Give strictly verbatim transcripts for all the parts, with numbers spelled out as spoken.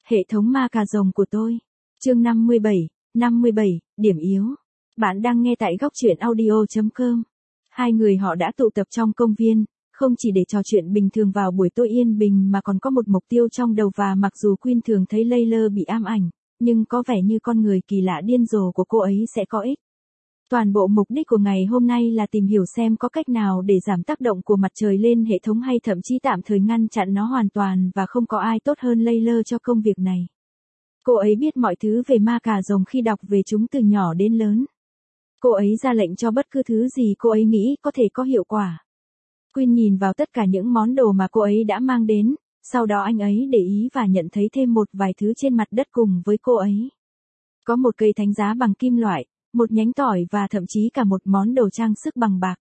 Hệ thống ma cà rồng của tôi. Chương năm mươi bảy, năm mươi bảy, điểm yếu. Bạn đang nghe tại góc truyện audio chấm com. Hai người họ đã tụ tập trong công viên, không chỉ để trò chuyện bình thường vào buổi tối yên bình mà còn có một mục tiêu trong đầu, và mặc dù Quyên thường thấy Layla bị ám ảnh, nhưng có vẻ như con người kỳ lạ điên rồ của cô ấy sẽ có ích. Toàn bộ mục đích của ngày hôm nay là tìm hiểu xem có cách nào để giảm tác động của mặt trời lên hệ thống, hay thậm chí tạm thời ngăn chặn nó hoàn toàn, và không có ai tốt hơn Layla cho công việc này. Cô ấy biết mọi thứ về ma cà rồng khi đọc về chúng từ nhỏ đến lớn. Cô ấy ra lệnh cho bất cứ thứ gì cô ấy nghĩ có thể có hiệu quả. Quyên nhìn vào tất cả những món đồ mà cô ấy đã mang đến, sau đó anh ấy để ý và nhận thấy thêm một vài thứ trên mặt đất cùng với cô ấy. Có một cây thánh giá bằng kim loại, một nhánh tỏi và thậm chí cả một món đồ trang sức bằng bạc.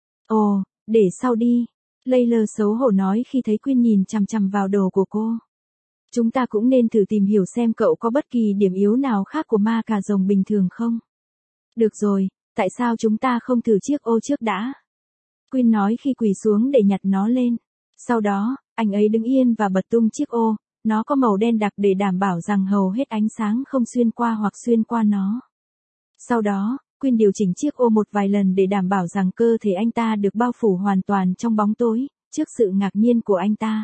Ồ, để sau đi. Layla xấu hổ nói khi thấy Quyên nhìn chằm chằm vào đồ của cô. Chúng ta cũng nên thử tìm hiểu xem cậu có bất kỳ điểm yếu nào khác của ma cà rồng bình thường không. Được rồi, tại sao chúng ta không thử chiếc ô trước đã? Quyên nói khi quỳ xuống để nhặt nó lên. Sau đó, anh ấy đứng yên và bật tung chiếc ô. Nó có màu đen đặc để đảm bảo rằng hầu hết ánh sáng không xuyên qua hoặc xuyên qua nó. Sau đó, Quyên điều chỉnh chiếc ô một vài lần để đảm bảo rằng cơ thể anh ta được bao phủ hoàn toàn trong bóng tối. Trước sự ngạc nhiên của anh ta,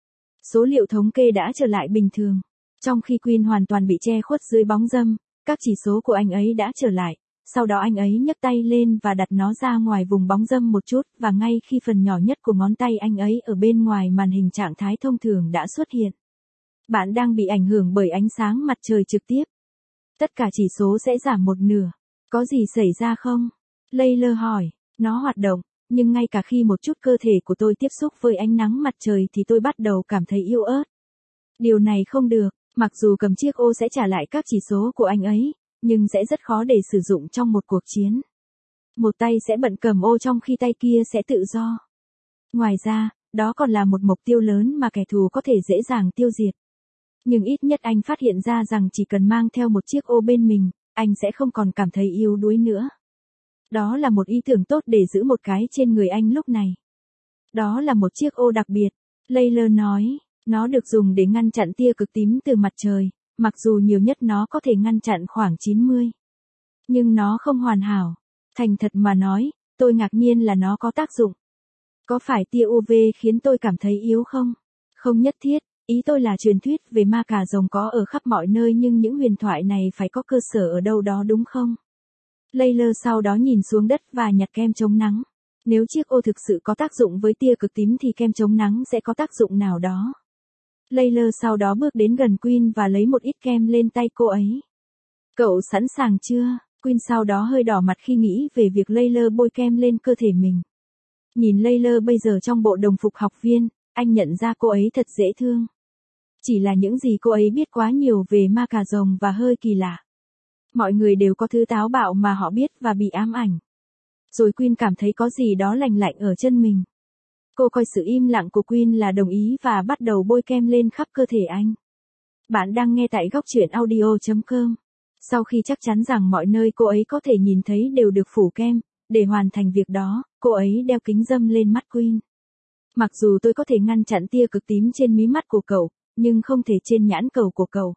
số liệu thống kê đã trở lại bình thường. Trong khi Quyên hoàn toàn bị che khuất dưới bóng râm, các chỉ số của anh ấy đã trở lại. Sau đó anh ấy nhấc tay lên và đặt nó ra ngoài vùng bóng râm một chút, và ngay khi phần nhỏ nhất của ngón tay anh ấy ở bên ngoài màn hình trạng thái thông thường đã xuất hiện. Bạn đang bị ảnh hưởng bởi ánh sáng mặt trời trực tiếp. Tất cả chỉ số sẽ giảm một nửa. Có gì xảy ra không? Layla hỏi. Nó hoạt động, nhưng ngay cả khi một chút cơ thể của tôi tiếp xúc với ánh nắng mặt trời thì tôi bắt đầu cảm thấy yếu ớt. Điều này không được, mặc dù cầm chiếc ô sẽ trả lại các chỉ số của anh ấy, nhưng sẽ rất khó để sử dụng trong một cuộc chiến. Một tay sẽ bận cầm ô trong khi tay kia sẽ tự do. Ngoài ra, đó còn là một mục tiêu lớn mà kẻ thù có thể dễ dàng tiêu diệt. Nhưng ít nhất anh phát hiện ra rằng chỉ cần mang theo một chiếc ô bên mình, anh sẽ không còn cảm thấy yếu đuối nữa. Đó là một ý tưởng tốt để giữ một cái trên người anh lúc này. Đó là một chiếc ô đặc biệt, Layla nói. Nó được dùng để ngăn chặn tia cực tím từ mặt trời, mặc dù nhiều nhất nó có thể ngăn chặn khoảng chín mươi. Nhưng nó không hoàn hảo. Thành thật mà nói, tôi ngạc nhiên là nó có tác dụng. Có phải tia u vê khiến tôi cảm thấy yếu không? Không nhất thiết. Ý tôi là truyền thuyết về ma cà rồng có ở khắp mọi nơi, nhưng những huyền thoại này phải có cơ sở ở đâu đó, đúng không? Layla sau đó nhìn xuống đất và nhặt kem chống nắng. Nếu chiếc ô thực sự có tác dụng với tia cực tím thì kem chống nắng sẽ có tác dụng nào đó. Layla sau đó bước đến gần Quyên và lấy một ít kem lên tay cô ấy. Cậu sẵn sàng chưa? Quyên sau đó hơi đỏ mặt khi nghĩ về việc Layla bôi kem lên cơ thể mình. Nhìn Layla bây giờ trong bộ đồng phục học viên, anh nhận ra cô ấy thật dễ thương. Chỉ là những gì cô ấy biết quá nhiều về ma cà rồng và hơi kỳ lạ. Mọi người đều có thứ táo bạo mà họ biết và bị ám ảnh. Rồi Quyên cảm thấy có gì đó lành lạnh ở chân mình. Cô coi sự im lặng của Quyên là đồng ý và bắt đầu bôi kem lên khắp cơ thể anh. Bạn đang nghe tại góc truyện audio chấm com. Sau khi chắc chắn rằng mọi nơi cô ấy có thể nhìn thấy đều được phủ kem, để hoàn thành việc đó, cô ấy đeo kính râm lên mắt Quyên. Mặc dù tôi có thể ngăn chặn tia cực tím trên mí mắt của cậu, nhưng không thể trên nhãn cầu của cậu.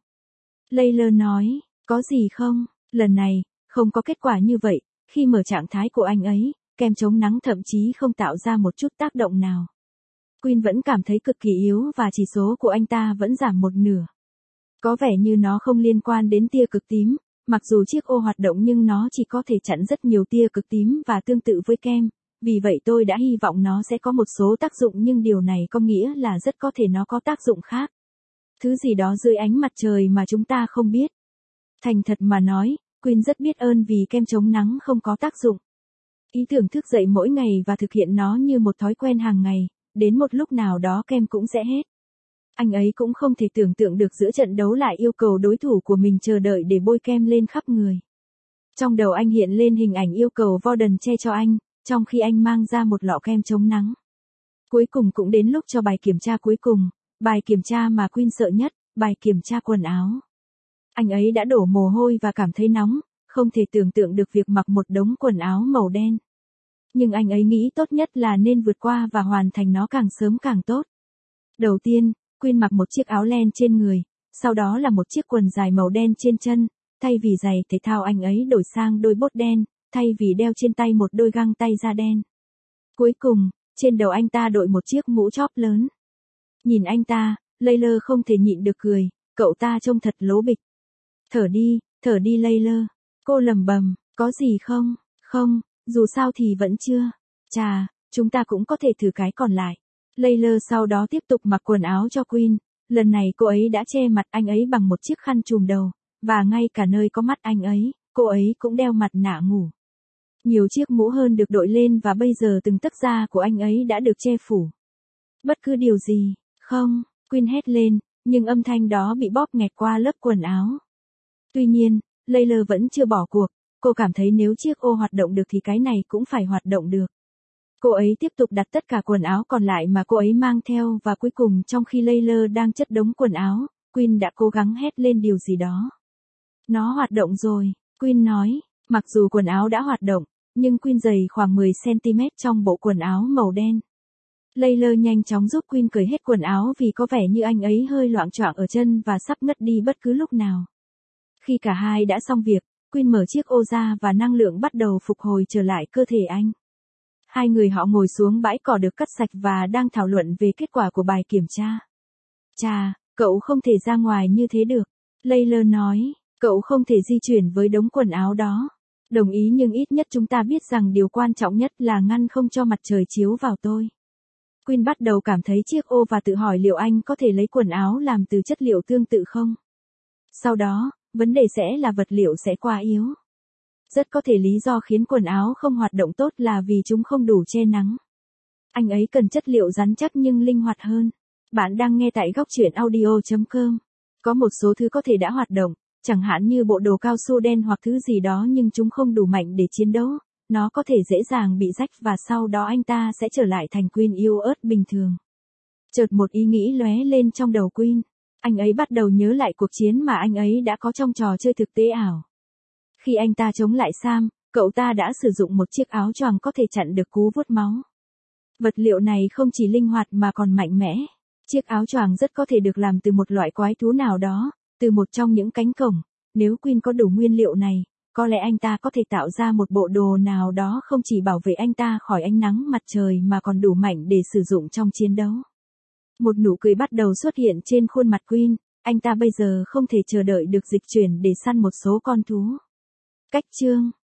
Layla nói. Có gì không? Lần này, không có kết quả như vậy. Khi mở trạng thái của anh ấy, kem chống nắng thậm chí không tạo ra một chút tác động nào. Quyên vẫn cảm thấy cực kỳ yếu và chỉ số của anh ta vẫn giảm một nửa. Có vẻ như nó không liên quan đến tia cực tím, mặc dù chiếc ô hoạt động nhưng nó chỉ có thể chặn rất nhiều tia cực tím và tương tự với kem. Vì vậy tôi đã hy vọng nó sẽ có một số tác dụng, nhưng điều này có nghĩa là rất có thể nó có tác dụng khác. Thứ gì đó dưới ánh mặt trời mà chúng ta không biết. Thành thật mà nói, Quyên rất biết ơn vì kem chống nắng không có tác dụng. Ý tưởng thức dậy mỗi ngày và thực hiện nó như một thói quen hàng ngày, đến một lúc nào đó kem cũng sẽ hết. Anh ấy cũng không thể tưởng tượng được giữa trận đấu lại yêu cầu đối thủ của mình chờ đợi để bôi kem lên khắp người. Trong đầu anh hiện lên hình ảnh yêu cầu Warden che cho anh, trong khi anh mang ra một lọ kem chống nắng. Cuối cùng cũng đến lúc cho bài kiểm tra cuối cùng, bài kiểm tra mà Quyên sợ nhất, bài kiểm tra quần áo. Anh ấy đã đổ mồ hôi và cảm thấy nóng, không thể tưởng tượng được việc mặc một đống quần áo màu đen. Nhưng anh ấy nghĩ tốt nhất là nên vượt qua và hoàn thành nó càng sớm càng tốt. Đầu tiên, Quyên mặc một chiếc áo len trên người, Sau đó là một chiếc quần dài màu đen trên chân, thay vì giày thể thao anh ấy đổi sang đôi bốt đen, thay vì đeo trên tay một đôi găng tay da đen. Cuối cùng, trên đầu anh ta đội một chiếc mũ chóp lớn. Nhìn anh ta, Layla không thể nhịn được cười, cậu ta trông thật lố bịch. Thở đi, thở đi Layla. Cô lầm bầm, có gì không? Không, dù sao thì vẫn chưa. Chà, chúng ta cũng có thể thử cái còn lại. Layla sau đó tiếp tục mặc quần áo cho Queen. Lần này cô ấy đã che mặt anh ấy bằng một chiếc khăn trùm đầu, và ngay cả nơi có mắt anh ấy, cô ấy cũng đeo mặt nạ ngủ. Nhiều chiếc mũ hơn được đội lên và bây giờ từng tấc da của anh ấy đã được che phủ. Bất cứ điều gì, không, Queen hét lên, nhưng âm thanh đó bị bóp nghẹt qua lớp quần áo. Tuy nhiên, Layla vẫn chưa bỏ cuộc, cô cảm thấy nếu chiếc ô hoạt động được thì cái này cũng phải hoạt động được. Cô ấy tiếp tục đặt tất cả quần áo còn lại mà cô ấy mang theo và cuối cùng trong khi Layla đang chất đống quần áo, Queen đã cố gắng hét lên điều gì đó. Nó hoạt động rồi, Queen nói, mặc dù quần áo đã hoạt động, nhưng Queen dày khoảng mười xăng-ti-mét trong bộ quần áo màu đen. Layla nhanh chóng giúp Queen cởi hết quần áo vì có vẻ như anh ấy hơi loạng choạng ở chân và sắp ngất đi bất cứ lúc nào. Khi cả hai đã xong việc, Queen mở chiếc ô ra và năng lượng bắt đầu phục hồi trở lại cơ thể anh. Hai người họ ngồi xuống bãi cỏ được cắt sạch và đang thảo luận về kết quả của bài kiểm tra. Chà, cậu không thể ra ngoài như thế được. Layla nói, cậu không thể di chuyển với đống quần áo đó. Đồng ý nhưng ít nhất chúng ta biết rằng điều quan trọng nhất là ngăn không cho mặt trời chiếu vào tôi. Queen bắt đầu cảm thấy chiếc ô và tự hỏi liệu anh có thể lấy quần áo làm từ chất liệu tương tự không. Sau đó, vấn đề sẽ là vật liệu sẽ quá yếu. Rất có thể lý do khiến quần áo không hoạt động tốt là vì chúng không đủ che nắng. Anh ấy cần chất liệu rắn chắc nhưng linh hoạt hơn. Bạn đang nghe tại góc truyện audio chấm com. Có một số thứ có thể đã hoạt động, chẳng hạn như bộ đồ cao su đen hoặc thứ gì đó nhưng chúng không đủ mạnh để chiến đấu. Nó có thể dễ dàng bị rách và sau đó anh ta sẽ trở lại thành Queen yếu ớt bình thường. Chợt một ý nghĩ lóe lên trong đầu Queen. Anh ấy bắt đầu nhớ lại cuộc chiến mà anh ấy đã có trong trò chơi thực tế ảo. Khi anh ta chống lại Sam, cậu ta đã sử dụng một chiếc áo choàng có thể chặn được cú vuốt máu. Vật liệu này không chỉ linh hoạt mà còn mạnh mẽ. Chiếc áo choàng rất có thể được làm từ một loại quái thú nào đó, từ một trong những cánh cổng. Nếu Queen có đủ nguyên liệu này, có lẽ anh ta có thể tạo ra một bộ đồ nào đó không chỉ bảo vệ anh ta khỏi ánh nắng mặt trời mà còn đủ mạnh để sử dụng trong chiến đấu. Một nụ cười bắt đầu xuất hiện trên khuôn mặt Queen, anh ta bây giờ không thể chờ đợi được dịch chuyển để săn một số con thú. Cách chương